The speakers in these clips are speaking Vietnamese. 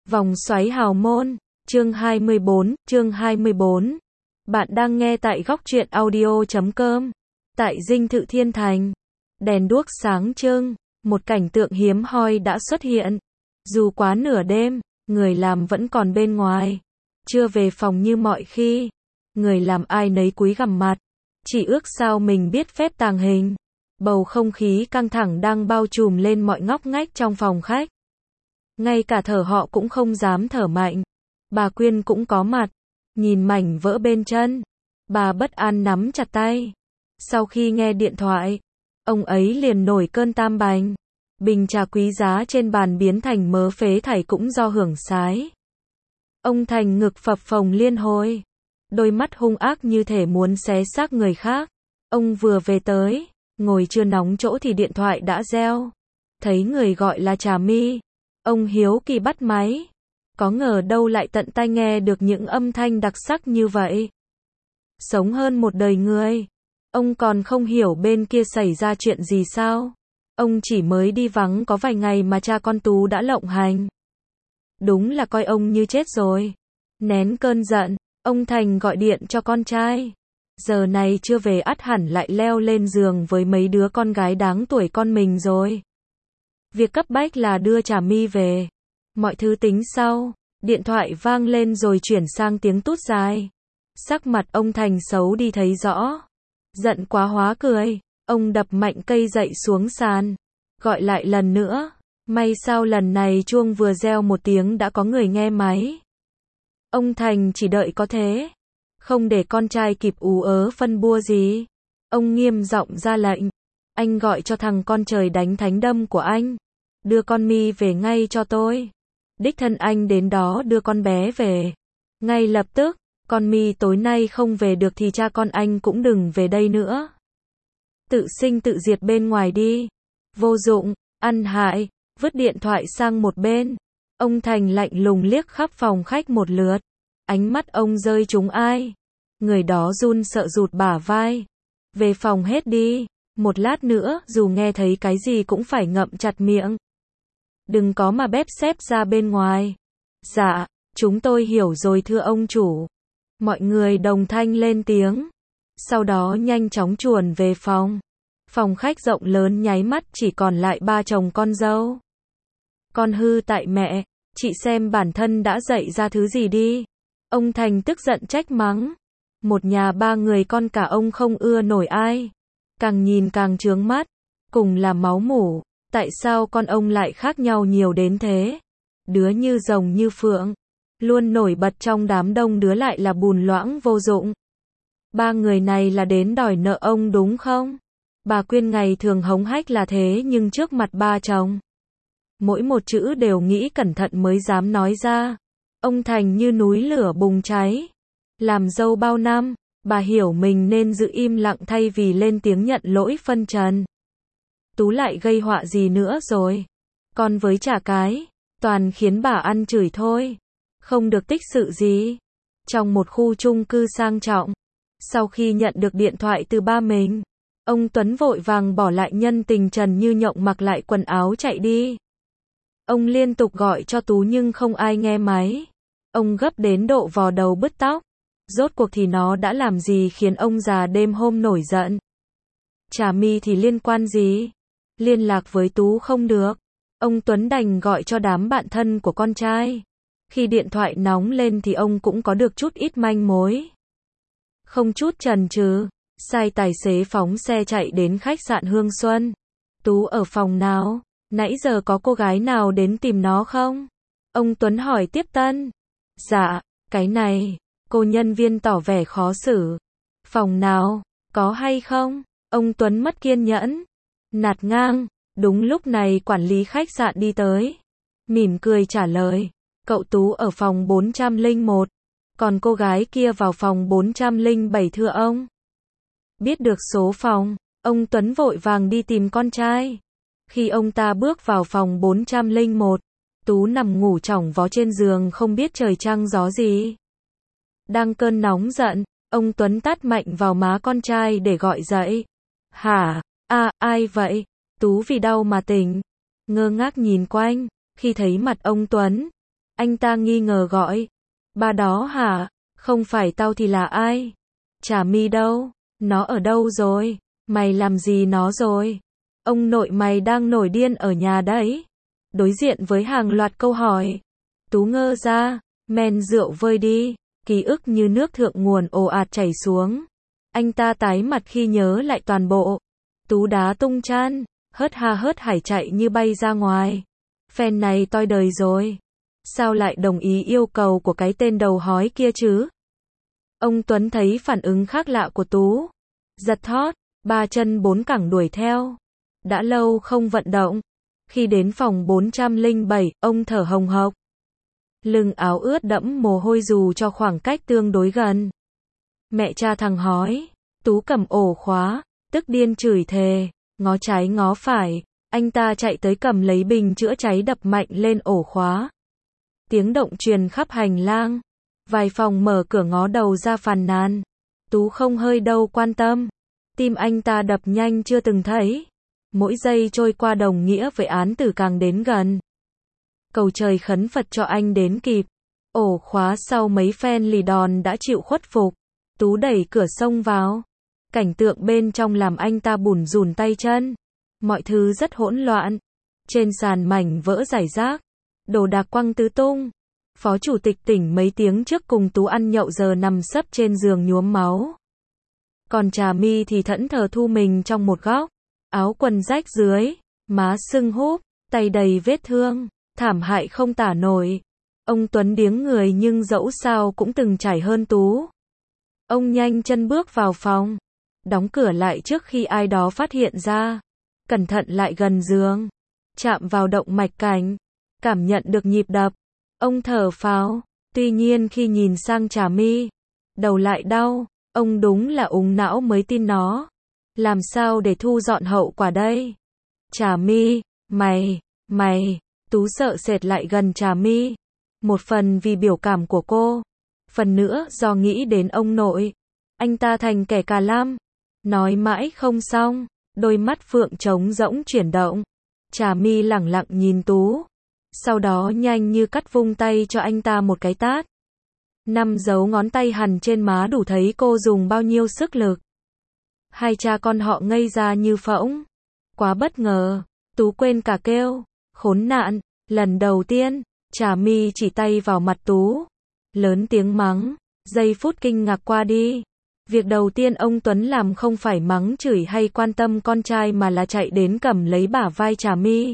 Vòng xoáy hào môn, chương 24. Bạn đang nghe tại góc truyện audio.com. Tại dinh thự Thiên Thành, đèn đuốc sáng trưng, một cảnh tượng hiếm hoi đã xuất hiện. Dù quá nửa đêm, người làm vẫn còn bên ngoài, chưa về phòng như mọi khi. Người làm ai nấy cúi gằm mặt, chỉ ước sao mình biết phép tàng hình. Bầu không khí căng thẳng đang bao trùm lên mọi ngóc ngách trong phòng khách. Ngay cả thở họ cũng không dám thở mạnh. Bà Quyên cũng có mặt, nhìn mảnh vỡ bên chân, bà bất an nắm chặt tay. Sau khi nghe điện thoại, ông ấy liền nổi cơn tam bành. Bình trà quý giá trên bàn biến thành mớ phế thải cũng do hưởng sái. Ông Thành ngực phập phồng liên hồi, đôi mắt hung ác như thể muốn xé xác người khác. Ông vừa về tới, ngồi chưa nóng chỗ thì điện thoại đã reo. Thấy người gọi là Trà My, ông hiếu kỳ bắt máy. Có ngờ đâu lại tận tai nghe được những âm thanh đặc sắc như vậy. Sống hơn một đời người, ông còn không hiểu bên kia xảy ra chuyện gì sao. Ông chỉ mới đi vắng có vài ngày mà cha con Tú đã lộng hành. Đúng là coi ông như chết rồi. Nén cơn giận, ông Thành gọi điện cho con trai. Giờ này chưa về ắt hẳn lại leo lên giường với mấy đứa con gái đáng tuổi con mình rồi. Việc cấp bách là đưa Trà My về. Mọi thứ tính sau. Điện thoại vang lên rồi chuyển sang tiếng tút dài. Sắc mặt ông Thành xấu đi thấy rõ. Giận quá hóa cười, ông đập mạnh cây dậy xuống sàn. Gọi lại lần nữa. May sao lần này chuông vừa reo một tiếng đã có người nghe máy. Ông Thành chỉ đợi có thế, không để con trai kịp ú ớ phân bua gì. Ông nghiêm giọng ra lệnh. Anh gọi cho thằng con trời đánh thánh đâm của anh. Đưa con My về ngay cho tôi. Đích thân anh đến đó đưa con bé về. Ngay lập tức, con My tối nay không về được thì cha con anh cũng đừng về đây nữa. Tự sinh tự diệt bên ngoài đi. Vô dụng, ăn hại, vứt điện thoại sang một bên. Ông Thành lạnh lùng liếc khắp phòng khách một lượt. Ánh mắt ông rơi trúng ai. Người đó run sợ rụt bả vai. Về phòng hết đi. Một lát nữa, dù nghe thấy cái gì cũng phải ngậm chặt miệng. Đừng có mà bép xép ra bên ngoài. Dạ, chúng tôi hiểu rồi thưa ông chủ. Mọi người đồng thanh lên tiếng. Sau đó nhanh chóng chuồn về phòng. Phòng khách rộng lớn nháy mắt chỉ còn lại ba chồng con dâu. Con hư tại mẹ, chị xem bản thân đã dạy ra thứ gì đi. Ông Thành tức giận trách mắng. Một nhà ba người con cả ông không ưa nổi ai. Càng nhìn càng chướng mắt. Cùng là máu mủ. Tại sao con ông lại khác nhau nhiều đến thế? Đứa như rồng như phượng, luôn nổi bật trong đám đông, đứa lại là bùn loãng vô dụng. Ba người này là đến đòi nợ ông đúng không? Bà Quyên ngày thường hống hách là thế nhưng trước mặt ba chồng, mỗi một chữ đều nghĩ cẩn thận mới dám nói ra. Ông Thành như núi lửa bùng cháy. Làm dâu bao năm, bà hiểu mình nên giữ im lặng thay vì lên tiếng nhận lỗi phân trần. Tú lại gây họa gì nữa rồi? Con với chả cái, toàn khiến bà ăn chửi thôi. Không được tích sự gì. Trong một khu chung cư sang trọng, sau khi nhận được điện thoại từ ba mình, ông Tuấn vội vàng bỏ lại nhân tình trần như nhộng mặc lại quần áo chạy đi. Ông liên tục gọi cho Tú nhưng không ai nghe máy. Ông gấp đến độ vò đầu bứt tóc. Rốt cuộc thì nó đã làm gì khiến ông già đêm hôm nổi giận? Trà My thì liên quan gì? Liên lạc với Tú không được. Ông Tuấn đành gọi cho đám bạn thân của con trai. Khi điện thoại nóng lên thì ông cũng có được chút ít manh mối. Không chút chần chừ, sai tài xế phóng xe chạy đến khách sạn Hương Xuân. Tú ở phòng nào? Nãy giờ có cô gái nào đến tìm nó không? Ông Tuấn hỏi tiếp tân. Dạ, cái này. Cô nhân viên tỏ vẻ khó xử. Phòng nào? Có hay không? Ông Tuấn mất kiên nhẫn. Nạt ngang. Đúng lúc này quản lý khách sạn đi tới. Mỉm cười trả lời. Cậu Tú ở phòng 401. Còn cô gái kia vào phòng 407 thưa ông. Biết được số phòng, ông Tuấn vội vàng đi tìm con trai. Khi ông ta bước vào phòng 401, Tú nằm ngủ chỏng vó trên giường không biết trời trăng gió gì. Đang cơn nóng giận, ông Tuấn tát mạnh vào má con trai để gọi dậy. Hả? Ai vậy? Tú vì đau mà tỉnh. Ngơ ngác nhìn quanh, khi thấy mặt ông Tuấn, Anh ta nghi ngờ gọi. Ba đó hả? Không phải tao thì là ai? Trà My đâu? Nó ở đâu rồi? Mày làm gì nó rồi? Ông nội mày đang nổi điên ở nhà đấy. Đối diện với hàng loạt câu hỏi, Tú ngơ ra, men rượu vơi đi, ký ức như nước thượng nguồn ồ ạt chảy xuống. Anh ta tái mặt khi nhớ lại toàn bộ. Tú đá tung chăn, hớt ha hớt hải chạy như bay ra ngoài. Phen này toi đời rồi. Sao lại đồng ý yêu cầu của cái tên đầu hói kia chứ? Ông Tuấn thấy phản ứng khác lạ của Tú. Giật thót, ba chân bốn cẳng đuổi theo. Đã lâu không vận động. Khi đến phòng 407, ông thở hồng hộc. Lưng áo ướt đẫm mồ hôi dù cho khoảng cách tương đối gần. Mẹ cha thằng hói. Tú cầm ổ khóa, tức điên chửi thề, ngó trái ngó phải. Anh ta chạy tới cầm lấy bình chữa cháy đập mạnh lên ổ khóa. Tiếng động truyền khắp hành lang. Vài phòng mở cửa ngó đầu ra phàn nàn. Tú không hơi đâu quan tâm. Tim anh ta đập nhanh chưa từng thấy. Mỗi giây trôi qua đồng nghĩa với án tử càng đến gần. Cầu trời khấn Phật cho anh đến kịp. Ổ khóa sau mấy phen lì đòn đã chịu khuất phục. Tú đẩy cửa xông vào. Cảnh tượng bên trong làm anh ta bủn rủn tay chân. Mọi thứ rất hỗn loạn. Trên sàn mảnh vỡ rải rác. Đồ đạc quăng tứ tung. Phó chủ tịch tỉnh mấy tiếng trước cùng Tú ăn nhậu giờ nằm sấp trên giường nhuốm máu. Còn Trà My thì thẫn thờ thu mình trong một góc. Áo quần rách dưới, má sưng húp, tay đầy vết thương, thảm hại không tả nổi. Ông Tuấn điếng người nhưng dẫu sao cũng từng trải hơn Tú. Ông nhanh chân bước vào phòng, đóng cửa lại trước khi ai đó phát hiện ra. Cẩn thận lại gần giường, chạm vào động mạch cảnh, cảm nhận được nhịp đập. Ông thở phào, tuy nhiên khi nhìn sang Trà My, đầu lại đau. Ông đúng là úng não mới tin nó. Làm sao để thu dọn hậu quả đây? Trà My, mày, Tú sợ sệt lại gần Trà My. Một phần vì biểu cảm của cô, phần nữa do nghĩ đến ông nội. Anh ta thành kẻ cà lam, nói mãi không xong, đôi mắt phượng trống rỗng chuyển động. Trà My lẳng lặng nhìn Tú, sau đó nhanh như cắt vung tay cho anh ta một cái tát. 5 dấu ngón tay hằn trên má đủ thấy cô dùng bao nhiêu sức lực. Hai cha con họ ngây ra như phỗng. Quá bất ngờ, Tú quên cả kêu, khốn nạn. Lần đầu tiên, Trà My chỉ tay vào mặt Tú, lớn tiếng mắng. Giây phút kinh ngạc qua đi. Việc đầu tiên ông Tuấn làm không phải mắng chửi hay quan tâm con trai mà là chạy đến cầm lấy bả vai Trà My.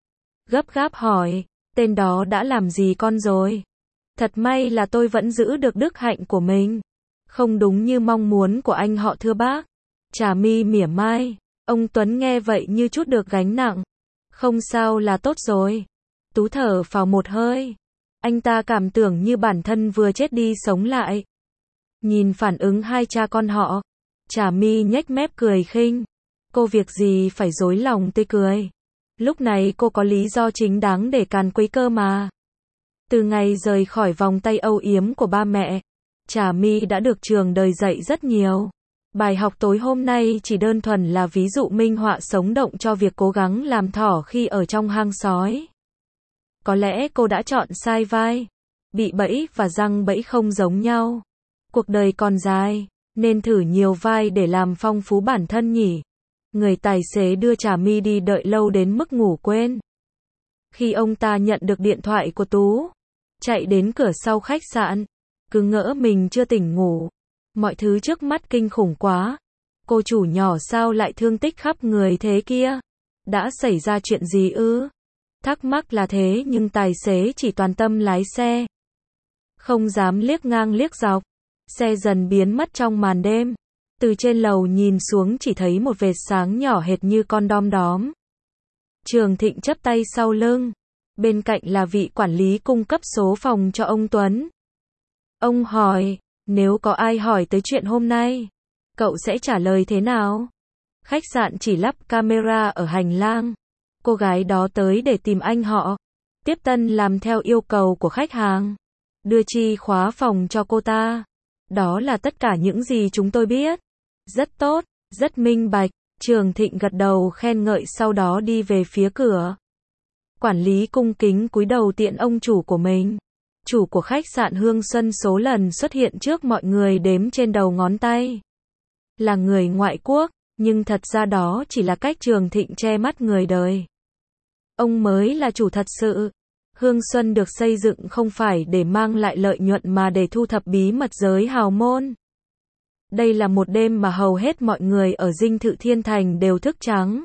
Gấp gáp hỏi, tên đó đã làm gì con rồi? Thật may là tôi vẫn giữ được đức hạnh của mình. Không đúng như mong muốn của anh họ thưa bác. Trà My mỉa mai. Ông Tuấn nghe vậy như chút được gánh nặng. Không sao là tốt rồi. Tú thở phào một hơi. Anh ta cảm tưởng như bản thân vừa chết đi sống lại. Nhìn phản ứng hai cha con họ, Trà My nhếch mép cười khinh. Cô việc gì phải dối lòng tươi cười. Lúc này cô có lý do chính đáng để càn quấy cơ mà. Từ ngày rời khỏi vòng tay âu yếm của ba mẹ, Trà My đã được trường đời dạy rất nhiều. Bài học tối hôm nay chỉ đơn thuần là ví dụ minh họa sống động cho việc cố gắng làm thỏ khi ở trong hang sói. Có lẽ cô đã chọn sai vai. Bị bẫy và giăng bẫy không giống nhau. Cuộc đời còn dài, nên thử nhiều vai để làm phong phú bản thân nhỉ. Người tài xế đưa Trà My đi đợi lâu đến mức ngủ quên. Khi ông ta nhận được điện thoại của Tú, chạy đến cửa sau khách sạn, cứ ngỡ mình chưa tỉnh ngủ. Mọi thứ trước mắt kinh khủng quá. Cô chủ nhỏ sao lại thương tích khắp người thế kia? Đã xảy ra chuyện gì ư? Thắc mắc là thế nhưng tài xế chỉ toàn tâm lái xe. Không dám liếc ngang liếc dọc. Xe dần biến mất trong màn đêm. Từ trên lầu nhìn xuống chỉ thấy một vệt sáng nhỏ hệt như con đom đóm. Trường Thịnh chắp tay sau lưng. Bên cạnh là vị quản lý cung cấp số phòng cho ông Tuấn. Ông hỏi, nếu có ai hỏi tới chuyện hôm nay, cậu sẽ trả lời thế nào? Khách sạn chỉ lắp camera ở hành lang. Cô gái đó tới để tìm anh họ. Tiếp tân làm theo yêu cầu của khách hàng. Đưa chìa khóa phòng cho cô ta. Đó là tất cả những gì chúng tôi biết. Rất tốt, rất minh bạch. Trường Thịnh gật đầu khen ngợi sau đó đi về phía cửa. Quản lý cung kính cúi đầu tiện ông chủ của mình. Chủ của khách sạn Hương Xuân số lần xuất hiện trước mọi người đếm trên đầu ngón tay. Là người ngoại quốc, nhưng thật ra đó chỉ là cách Trường Thịnh che mắt người đời. Ông mới là chủ thật sự. Hương Xuân được xây dựng không phải để mang lại lợi nhuận mà để thu thập bí mật giới hào môn. Đây là một đêm mà hầu hết mọi người ở Dinh Thự Thiên Thành đều thức trắng.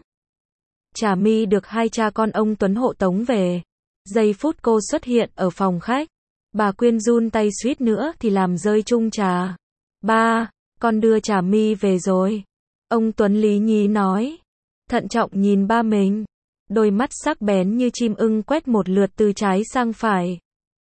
Trà My được hai cha con ông Tuấn hộ tống về. Giây phút cô xuất hiện ở phòng khách, bà Quyên run tay suýt nữa thì làm rơi chung trà. Ba, con đưa Trà My về rồi. Ông Tuấn lý nhí nói. Thận trọng nhìn ba mình. Đôi mắt sắc bén như chim ưng quét một lượt từ trái sang phải.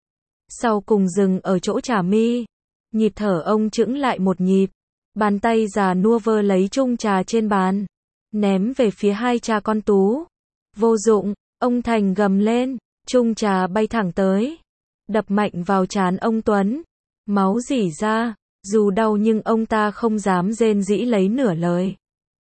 Sau cùng dừng ở chỗ Trà My. Nhịp thở ông chững lại một nhịp. Bàn tay già nua vơ lấy chung trà trên bàn. Ném về phía hai cha con Tú. Vô dụng, ông Thành gầm lên. Chung trà bay thẳng tới. Đập mạnh vào trán ông Tuấn. Máu rỉ ra. Dù đau nhưng ông ta không dám rên rỉ lấy nửa lời.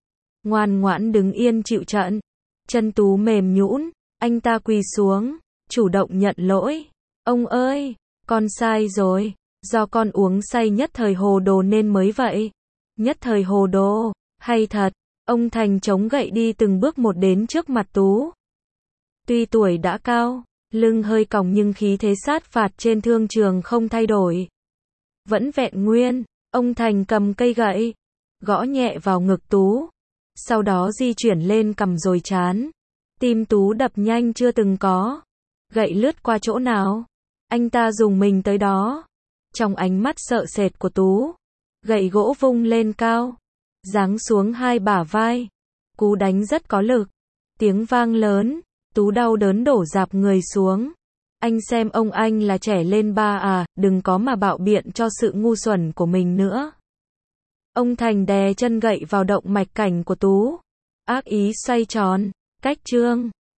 Ngoan ngoãn đứng yên chịu trận. Chân Tú mềm nhũn, anh ta quỳ xuống, chủ động nhận lỗi. Ông ơi, con sai rồi, do con uống say nhất thời hồ đồ nên mới vậy. Nhất thời hồ đồ, hay thật. Ông Thành chống gậy đi từng bước một đến trước mặt Tú. Tuy tuổi đã cao, lưng hơi còng nhưng khí thế sát phạt trên thương trường không thay đổi. Vẫn vẹn nguyên, ông Thành cầm cây gậy, gõ nhẹ vào ngực Tú. Sau đó di chuyển lên cằm rồi chán. Tim Tú đập nhanh chưa từng có. Gậy lướt qua chỗ nào, anh ta dùng mình tới đó. Trong ánh mắt sợ sệt của Tú, gậy gỗ vung lên cao, giáng xuống hai bả vai. Cú đánh rất có lực. Tiếng vang lớn, Tú đau đớn đổ rạp người xuống. Anh xem ông anh là trẻ lên ba à, đừng có mà bạo biện cho sự ngu xuẩn của mình nữa. Ông Thành đè chân gậy vào động mạch cảnh của Tú. Ác ý xoay tròn, cách chương.